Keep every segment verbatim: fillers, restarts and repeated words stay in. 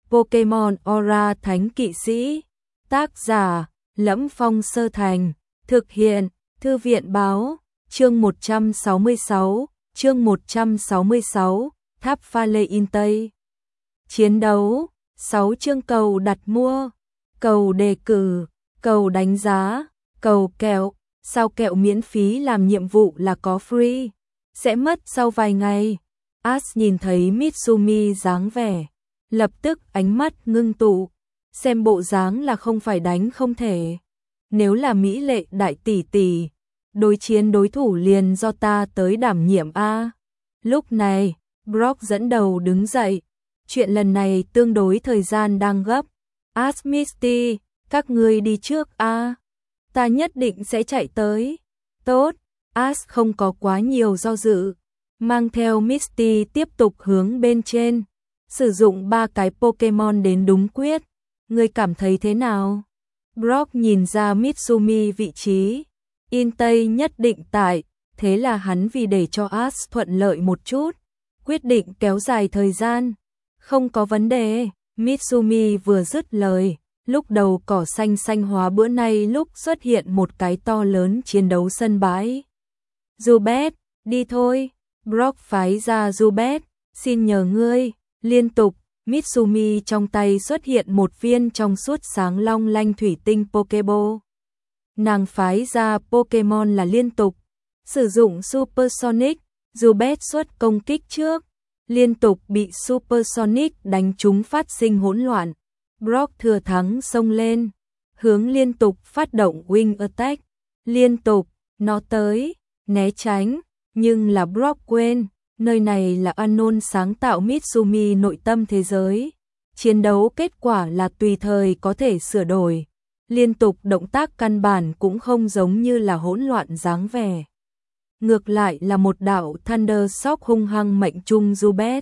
Pokemon Aura Thánh Kỵ Sĩ. Tác giả: Lẫm Phong Sơ Thành. Thực hiện: Thư viện báo. Chương một trăm sáu mươi sáu, chương một trăm sáu mươi sáu, Tháp Pha Lê In Tây. Chiến đấu, sáu chương cầu đặt mua, cầu đề cử, cầu đánh giá, cầu kẹo, sao kẹo miễn phí làm nhiệm vụ là có free, sẽ mất sau vài ngày. Ash nhìn thấy Mitsumi dáng vẻ, lập tức ánh mắt ngưng tụ, xem bộ dáng là không phải đánh không thể. Nếu là mỹ lệ đại tỷ tỷ, đối chiến đối thủ liền do ta tới đảm nhiệm a. Lúc này, Brock dẫn đầu đứng dậy, chuyện lần này tương đối thời gian đang gấp. Ash, Misty, các ngươi đi trước a. Ta nhất định sẽ chạy tới. Tốt, Ash không có quá nhiều do dự, mang theo Misty tiếp tục hướng bên trên, sử dụng ba cái Pokemon đến đúng quyết. Ngươi cảm thấy thế nào? Brock nhìn ra Mitsumi vị trí, In Tây nhất định tại, thế là hắn vì để cho Ash thuận lợi một chút, quyết định kéo dài thời gian. Không có vấn đề, Mitsumi vừa dứt lời, lúc đầu cỏ xanh xanh hóa bữa nay lúc xuất hiện một cái to lớn chiến đấu sân bãi. Zubat, đi thôi, Brock phái ra Zubat, xin nhờ ngươi, liên tục. Mitsumi trong tay xuất hiện một viên trong suốt sáng long lanh thủy tinh Pokeball. Nàng phái ra Pokemon là liên tục, sử dụng Supersonic, Zubat xuất công kích trước, liên tục bị Supersonic đánh trúng phát sinh hỗn loạn. Brock thừa thắng xông lên, hướng liên tục phát động Wing Attack, liên tục, nó tới, né tránh, nhưng là Brock quên. Nơi này là Anon sáng tạo Mitsumi nội tâm thế giới. Chiến đấu kết quả là tùy thời có thể sửa đổi. Liên tục động tác căn bản cũng không giống như là hỗn loạn dáng vẻ. Ngược lại là một đạo Thunder Shock hung hăng mệnh trung Zubat.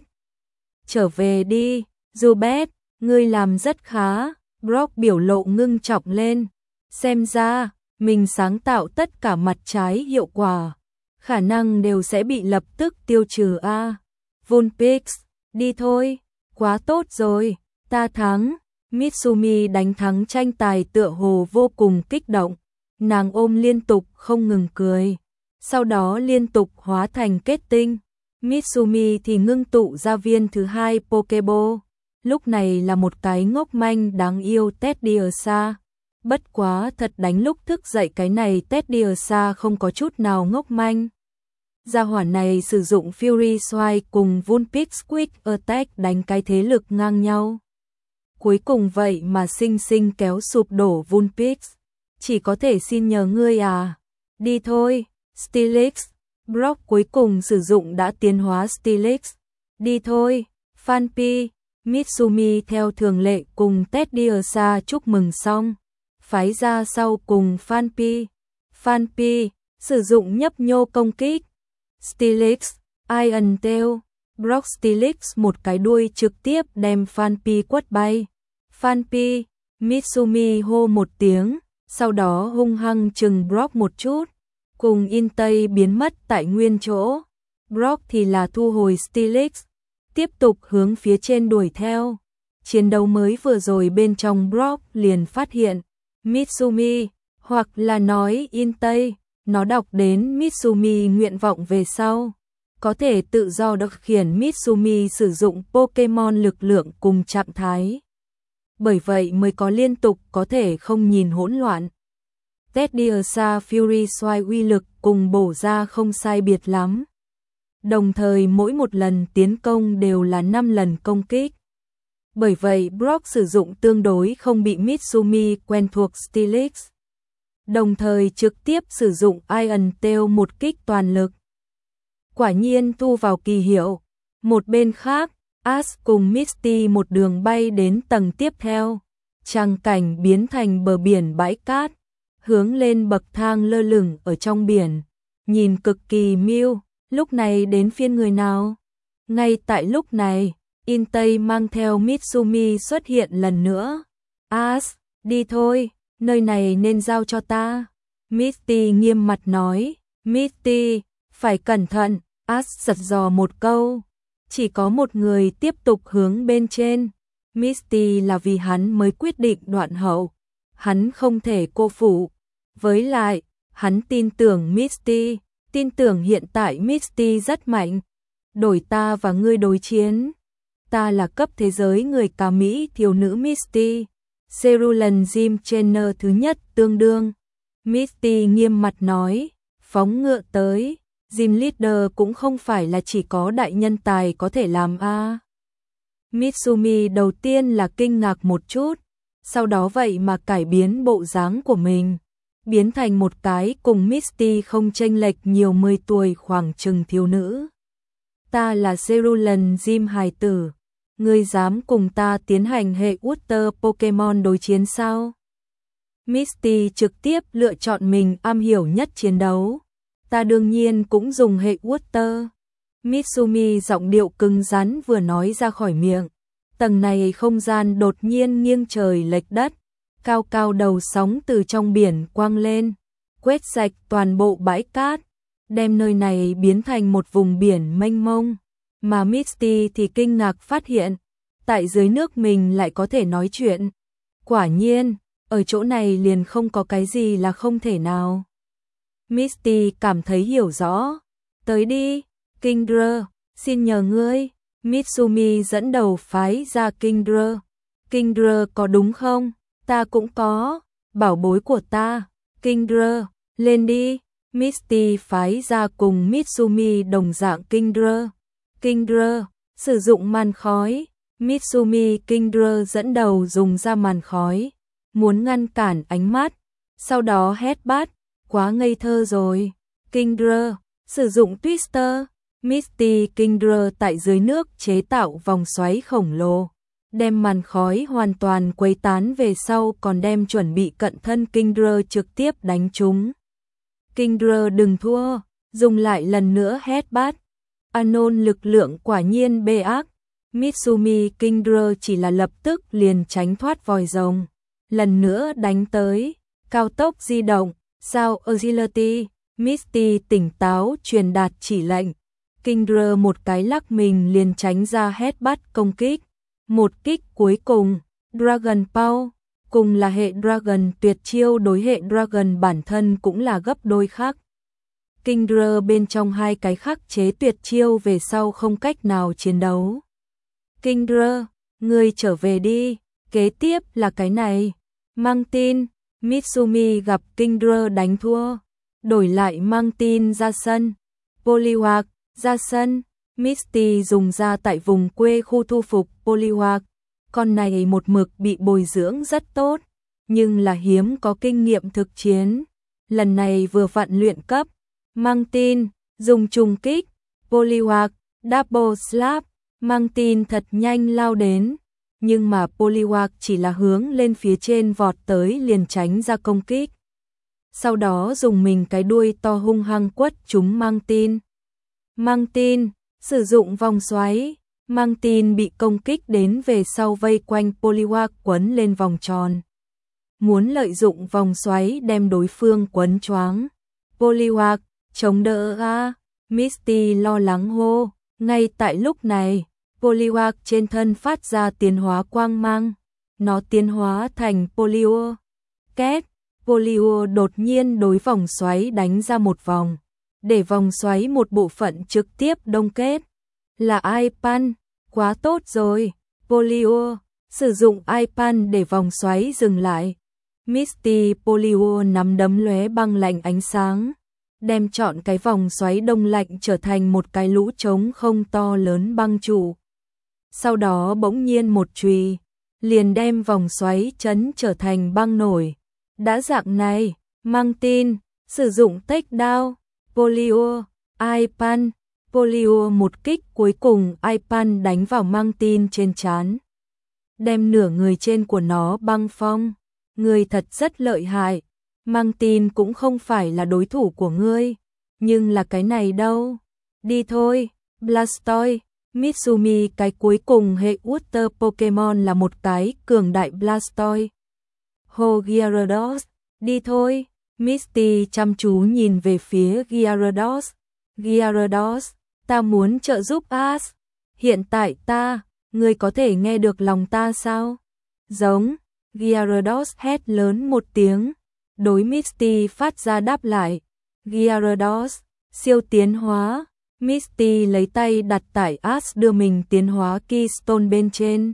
Trở về đi, Zubat, ngươi làm rất khá. Brock biểu lộ ngưng trọng lên. Xem ra, mình sáng tạo tất cả mặt trái hiệu quả, khả năng đều sẽ bị lập tức tiêu trừ a. Vulpix, đi thôi, quá tốt rồi, ta thắng. Mitsumi đánh thắng tranh tài tựa hồ vô cùng kích động, nàng ôm liên tục không ngừng cười, sau đó liên tục hóa thành kết tinh. Mitsumi thì ngưng tụ ra viên thứ hai Pokeball, lúc này là một cái ngốc manh đáng yêu Teddiursa. Bất quá thật đánh lúc thức dậy cái này Teddiursa không có chút nào ngốc manh. Gia hỏa này sử dụng Fury Swine cùng Vulpix Quick Attack đánh cái thế lực ngang nhau. Cuối cùng vậy mà sinh sinh kéo sụp đổ Vulpix. Chỉ có thể xin nhờ ngươi à. Đi thôi, Steelix. Brock cuối cùng sử dụng đã tiến hóa Steelix. Đi thôi, Phanpy. Mitsumi theo thường lệ cùng Teddiursa chúc mừng xong, phái ra sau cùng Phanpy. Phanpy sử dụng nhấp nhô công kích. Steelix, Iron Tail, Brock Steelix một cái đuôi trực tiếp đem Phanpy quất bay. Phanpy, Mitsumi hô một tiếng, sau đó hung hăng chừng Brock một chút, cùng In Tây biến mất tại nguyên chỗ. Brock thì là thu hồi Steelix, tiếp tục hướng phía trên đuổi theo. Chiến đấu mới vừa rồi bên trong Brock liền phát hiện Mitsumi, hoặc là nói In Tây. Nó đọc đến Mitsumi nguyện vọng về sau, có thể tự do điều khiển Mitsumi sử dụng Pokemon lực lượng cùng trạng thái. Bởi vậy mới có liên tục có thể không nhìn hỗn loạn. Teddiursa Fury Swine uy lực cùng bổ ra không sai biệt lắm. Đồng thời mỗi một lần tiến công đều là năm lần công kích. Bởi vậy Brock sử dụng tương đối không bị Mitsumi quen thuộc Steelix. Đồng thời trực tiếp sử dụng Iron Tail một kích toàn lực. Quả nhiên thu vào kỳ hiệu. Một bên khác, Ash cùng Misty một đường bay đến tầng tiếp theo. Tràng cảnh biến thành bờ biển bãi cát, hướng lên bậc thang lơ lửng ở trong biển, nhìn cực kỳ miêu. Lúc này đến phiên người nào? Ngay tại lúc này, In Tây mang theo Mitsumi xuất hiện lần nữa. Ash, đi thôi. Nơi này nên giao cho ta. Misty nghiêm mặt nói. Misty, phải cẩn thận. Ash giật dò một câu. Chỉ có một người tiếp tục hướng bên trên. Misty là vì hắn mới quyết định đoạn hậu. Hắn không thể cô phụ. Với lại, hắn tin tưởng Misty, tin tưởng hiện tại Misty rất mạnh. Đổi ta và ngươi đối chiến. Ta là cấp thế giới người ca Mỹ thiếu nữ Misty. Cerulean Jim Trainer thứ nhất tương đương. Misty nghiêm mặt nói, phóng ngựa tới. Jim Leader cũng không phải là chỉ có đại nhân tài có thể làm a. À. Mitsumi đầu tiên là kinh ngạc một chút, sau đó vậy mà cải biến bộ dáng của mình, biến thành một cái cùng Misty không chênh lệch nhiều mười tuổi khoảng chừng thiếu nữ. Ta là Cerulean Jim hài tử, ngươi dám cùng ta tiến hành hệ Water Pokemon đối chiến sao? Misty trực tiếp lựa chọn mình am hiểu nhất chiến đấu. Ta đương nhiên cũng dùng hệ Water. Mitsumi giọng điệu cứng rắn vừa nói ra khỏi miệng. Tầng này không gian đột nhiên nghiêng trời lệch đất. Cao cao đầu sóng từ trong biển quang lên. Quét sạch toàn bộ bãi cát. Đem nơi này biến thành một vùng biển mênh mông. Mà Misty thì kinh ngạc phát hiện. Tại dưới nước mình lại có thể nói chuyện. Quả nhiên, ở chỗ này liền không có cái gì là không thể nào. Misty cảm thấy hiểu rõ. Tới đi, Kingdra, xin nhờ ngươi. Mitsumi dẫn đầu phái ra Kingdra. Kingdra có đúng không? Ta cũng có. Bảo bối của ta. Kingdra, lên đi. Misty phái ra cùng Mitsumi đồng dạng Kingdra. Kingdra, sử dụng màn khói. Mitsumi Kingdra dẫn đầu dùng ra màn khói. Muốn ngăn cản ánh mắt. Sau đó hét bát. Quá ngây thơ rồi. Kingdra, sử dụng Twister. Misty Kingdra tại dưới nước chế tạo vòng xoáy khổng lồ. Đem màn khói hoàn toàn quấy tán về sau còn đem chuẩn bị cận thân Kingdra trực tiếp đánh chúng. Kingdra đừng thua. Dùng lại lần nữa hét bát. Anon lực lượng quả nhiên bê ác. Mitsumi Kingdra chỉ là lập tức liền tránh thoát vòi rồng. Lần nữa đánh tới. Cao tốc di động. Sao Agility, Misty tỉnh táo truyền đạt chỉ lệnh. Kingdra một cái lắc mình liền tránh ra hét bắt công kích. Một kích cuối cùng, Dragon Power, cùng là hệ Dragon tuyệt chiêu đối hệ Dragon bản thân cũng là gấp đôi khác. Kingdra bên trong hai cái khắc chế tuyệt chiêu về sau không cách nào chiến đấu. Kingdra, ngươi trở về đi, kế tiếp là cái này. Mang tin. Mitsumi gặp Kingdra đánh thua, đổi lại mang tin ra sân. Poliwag, ra sân. Misty dùng ra tại vùng quê khu thu phục Poliwag. Con này một mực bị bồi dưỡng rất tốt, nhưng là hiếm có kinh nghiệm thực chiến. Lần này vừa vặn luyện cấp. Mang tin, dùng trùng kích. Poliwag, double slap. Mang tin thật nhanh lao đến. Nhưng mà Poliwag chỉ là hướng lên phía trên vọt tới liền tránh ra công kích. Sau đó dùng mình cái đuôi to hung hăng quất chúng mang tin. Mang tin, sử dụng vòng xoáy. Mang tin bị công kích đến về sau vây quanh Poliwag quấn lên vòng tròn. Muốn lợi dụng vòng xoáy đem đối phương quấn choáng. Poliwag, chống đỡ a. Misty lo lắng hô. Ngay tại lúc này, Poliwag trên thân phát ra tiến hóa quang mang. Nó tiến hóa thành Polio. Két, Polio đột nhiên đối vòng xoáy đánh ra một vòng. Để vòng xoáy một bộ phận trực tiếp đông kết. Là Ipan, quá tốt rồi. Polio, sử dụng Ipan để vòng xoáy dừng lại. Misty Polio nắm đấm lóe băng lạnh ánh sáng. Đem chọn cái vòng xoáy đông lạnh trở thành một cái lũ trống không to lớn băng trụ. Sau đó bỗng nhiên một chùy, liền đem vòng xoáy chấn trở thành băng nổi. Đã dạng này, mang tin, sử dụng take down, Polio, Ipan, Polio một kích cuối cùng Ipan đánh vào mang tin trên trán. Đem nửa người trên của nó băng phong. Người thật rất lợi hại, mang tin cũng không phải là đối thủ của ngươi. Nhưng là cái này đâu. Đi thôi, Blastoise. Mitsumi cái cuối cùng hệ Water Pokemon là một cái cường đại Blastoise. Hồ Gyarados, đi thôi. Misty chăm chú nhìn về phía Gyarados. Gyarados, ta muốn trợ giúp Ash. Hiện tại ta, Ngươi có thể nghe được lòng ta sao? Giống, Gyarados hét lớn một tiếng, đối Misty phát ra đáp lại. Gyarados, siêu tiến hóa. Misty lấy tay đặt tại Ash đưa mình tiến hóa Keystone bên trên.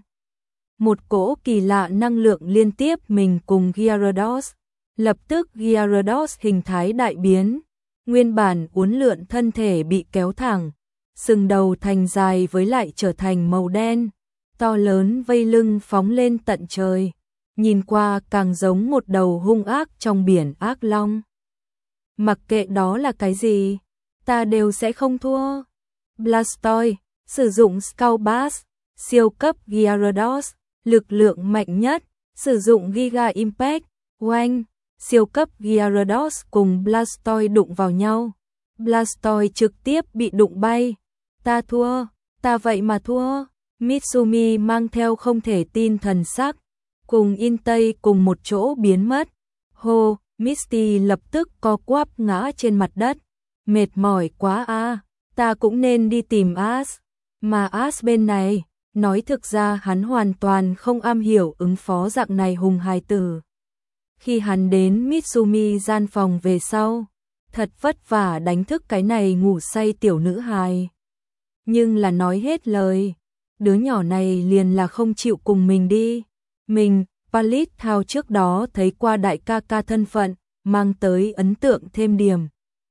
Một cỗ kỳ lạ năng lượng liên tiếp mình cùng Gyarados. Lập tức Gyarados hình thái đại biến. Nguyên bản uốn lượn thân thể bị kéo thẳng. Sừng đầu thành dài với lại trở thành màu đen. To lớn vây lưng phóng lên tận trời. Nhìn qua càng giống một đầu hung ác trong biển ác long. Mặc kệ đó là cái gì, ta đều sẽ không thua. Blastoise, sử dụng Skull Bass, siêu cấp Gyarados, lực lượng mạnh nhất, sử dụng Giga Impact, oanh, siêu cấp Gyarados cùng Blastoise đụng vào nhau. Blastoise trực tiếp bị đụng bay. Ta thua, ta vậy mà thua. Mitsumi mang theo không thể tin thần sắc, cùng Intei cùng một chỗ biến mất. Hô, Misty lập tức co quắp ngã trên mặt đất. Mệt mỏi quá a, à, ta cũng nên đi tìm Ash. Mà Ash bên này, nói thực ra hắn hoàn toàn không am hiểu ứng phó dạng này hùng hài tử. Khi hắn đến Mitsumi gian phòng về sau, thật vất vả đánh thức cái này ngủ say tiểu nữ hài. Nhưng là nói hết lời, đứa nhỏ này liền là không chịu cùng mình đi. Mình, Palit Thao trước đó thấy qua đại ca ca thân phận, mang tới ấn tượng thêm điểm.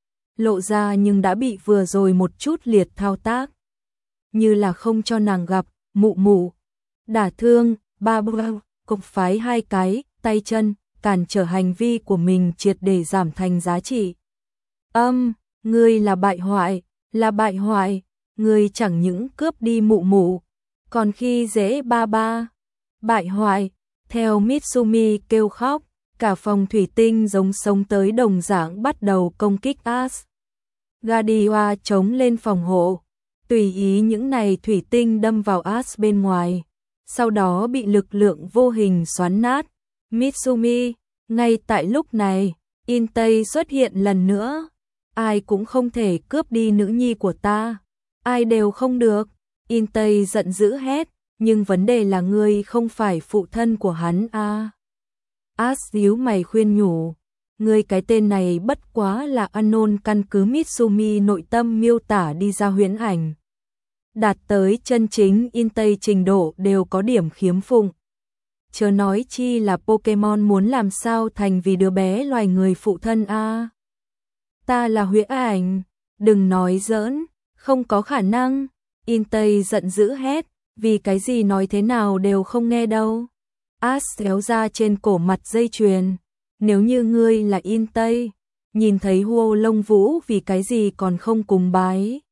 Lộ ra nhưng đã bị vừa rồi một chút liệt thao tác. Như là không cho nàng gặp, mụ mụ. Đả thương, ba bơ, cục phái hai cái, tay chân, cản trở hành vi của mình triệt để giảm thành giá trị. Âm, ngươi là bại hoại, là bại hoại, ngươi chẳng những cướp đi mụ mụ, còn khi dễ ba ba. Bại hoại, theo Mitsumi kêu khóc, cả phòng thủy tinh giống sống tới đồng dạng bắt đầu công kích Ash. Gadiwa chống lên phòng hộ, tùy ý những này thủy tinh đâm vào Ash bên ngoài, sau đó bị lực lượng vô hình xoắn nát. Mitsumi, ngay tại lúc này, Intei xuất hiện lần nữa. Ai cũng không thể cướp đi nữ nhi của ta, ai đều không được. Intei giận dữ hét, nhưng vấn đề là ngươi không phải phụ thân của hắn a. À. Ash díu mày khuyên nhủ, ngươi cái tên này bất quá là Anon căn cứ Mitsumi nội tâm miêu tả đi ra huyễn ảnh. Đạt tới chân chính Intei trình độ đều có điểm khiếm phụng. Chớ nói chi là Pokemon muốn làm sao thành vì đứa bé loài người phụ thân a. À. Ta là huyễn ảnh, đừng nói giỡn, không có khả năng. Intei giận dữ hét, vì cái gì nói thế nào đều không nghe đâu. Ash kéo ra trên cổ mặt dây chuyền, nếu như ngươi là Intei, nhìn thấy Huo Lông Vũ vì cái gì còn không cùng bái.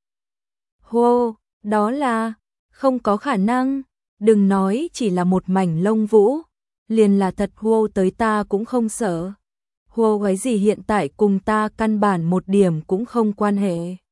Huo, đó là, không có khả năng, đừng nói chỉ là một mảnh lông vũ, liền là thật Huo tới ta cũng không sợ. Huo cái gì hiện tại cùng ta căn bản một điểm cũng không quan hệ.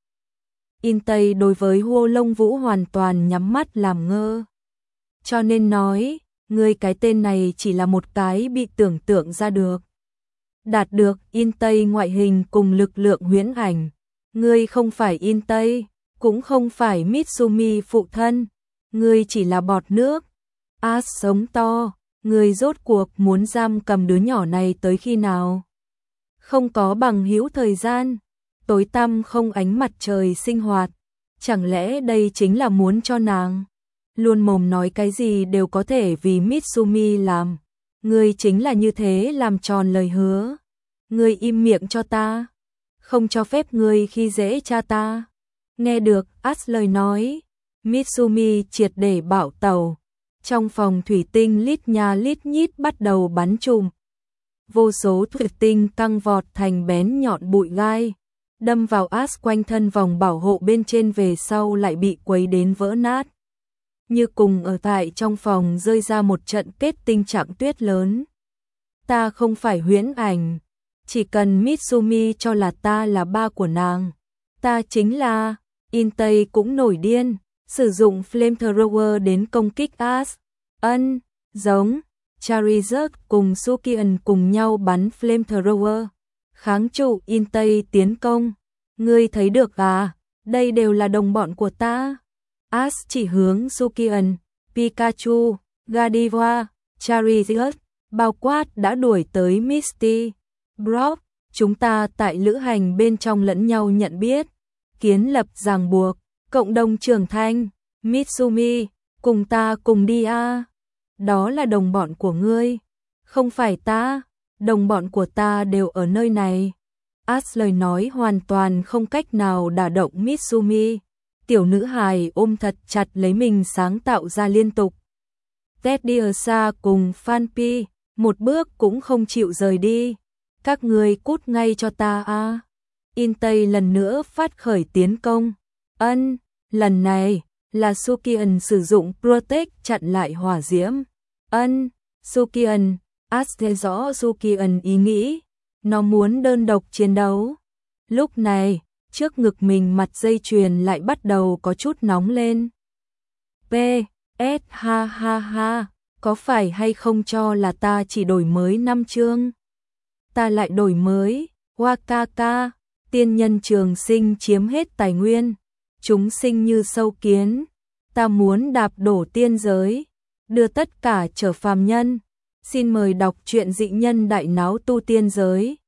Intei đối với Huo Lông Vũ hoàn toàn nhắm mắt làm ngơ. Cho nên nói, ngươi cái tên này chỉ là một cái bị tưởng tượng ra được. Đạt được Intei ngoại hình cùng lực lượng huyễn ảnh. Ngươi không phải Intei, cũng không phải Mitsumi phụ thân. Ngươi chỉ là bọt nước. Ash sống to, ngươi rốt cuộc muốn giam cầm đứa nhỏ này tới khi nào? Không có bằng hữu thời gian, tối tăm không ánh mặt trời sinh hoạt. Chẳng lẽ đây chính là muốn cho nàng luôn mồm nói cái gì đều có thể vì Mitsumi làm. Ngươi chính là như thế làm tròn lời hứa. Ngươi im miệng cho ta, không cho phép ngươi khi dễ cha ta. Nghe được Ash lời nói, Mitsumi triệt để bạo tàu. Trong phòng thủy tinh lít nha lít nhít bắt đầu bắn chùm. Vô số thủy tinh căng vọt thành bén nhọn bụi gai, đâm vào Ash quanh thân vòng bảo hộ bên trên về sau lại bị quấy đến vỡ nát. Như cùng ở tại trong phòng rơi ra một trận kết tinh trạng tuyết lớn. Ta không phải huyễn ảnh, chỉ cần Mitsumi cho là ta là ba của nàng. Ta chính là, Intei cũng nổi điên, sử dụng Flamethrower đến công kích Ash. Ân, giống, Charizard cùng Sukian cùng nhau bắn Flamethrower, kháng trụ Intei tiến công. Ngươi thấy được à, đây đều là đồng bọn của ta. Ash chỉ hướng Sukian, Pikachu, Gardevoir, Charizard, bao quát đã đuổi tới Misty, Brock, chúng ta tại lữ hành bên trong lẫn nhau nhận biết, kiến lập ràng buộc, cộng đồng trưởng thành, Mitsumi, cùng ta cùng đi a. Đó là đồng bọn của ngươi, không phải ta, đồng bọn của ta đều ở nơi này. Ash lời nói hoàn toàn không cách nào đả động Mitsumi, tiểu nữ hài ôm thật chặt lấy mình sáng tạo ra liên tục. Teddiursa cùng Phanpy, một bước cũng không chịu rời đi. Các ngươi cút ngay cho ta a. Intei lần nữa phát khởi tiến công. Ân, lần này là Sukian sử dụng Protect chặn lại hỏa diễm. Ân, Sukian, Ash thấy rõ Sukian ý nghĩ, nó muốn đơn độc chiến đấu. Lúc này, trước ngực mình mặt dây chuyền lại bắt đầu có chút nóng lên. P, S ha ha ha, có phải hay không cho là ta chỉ đổi mới năm chương? Ta lại đổi mới, Wakaka, tiên nhân trường sinh chiếm hết tài nguyên, chúng sinh như sâu kiến, ta muốn đạp đổ tiên giới, đưa tất cả trở phàm nhân. Xin mời đọc truyện Dị Nhân Đại Náo Tu Tiên Giới.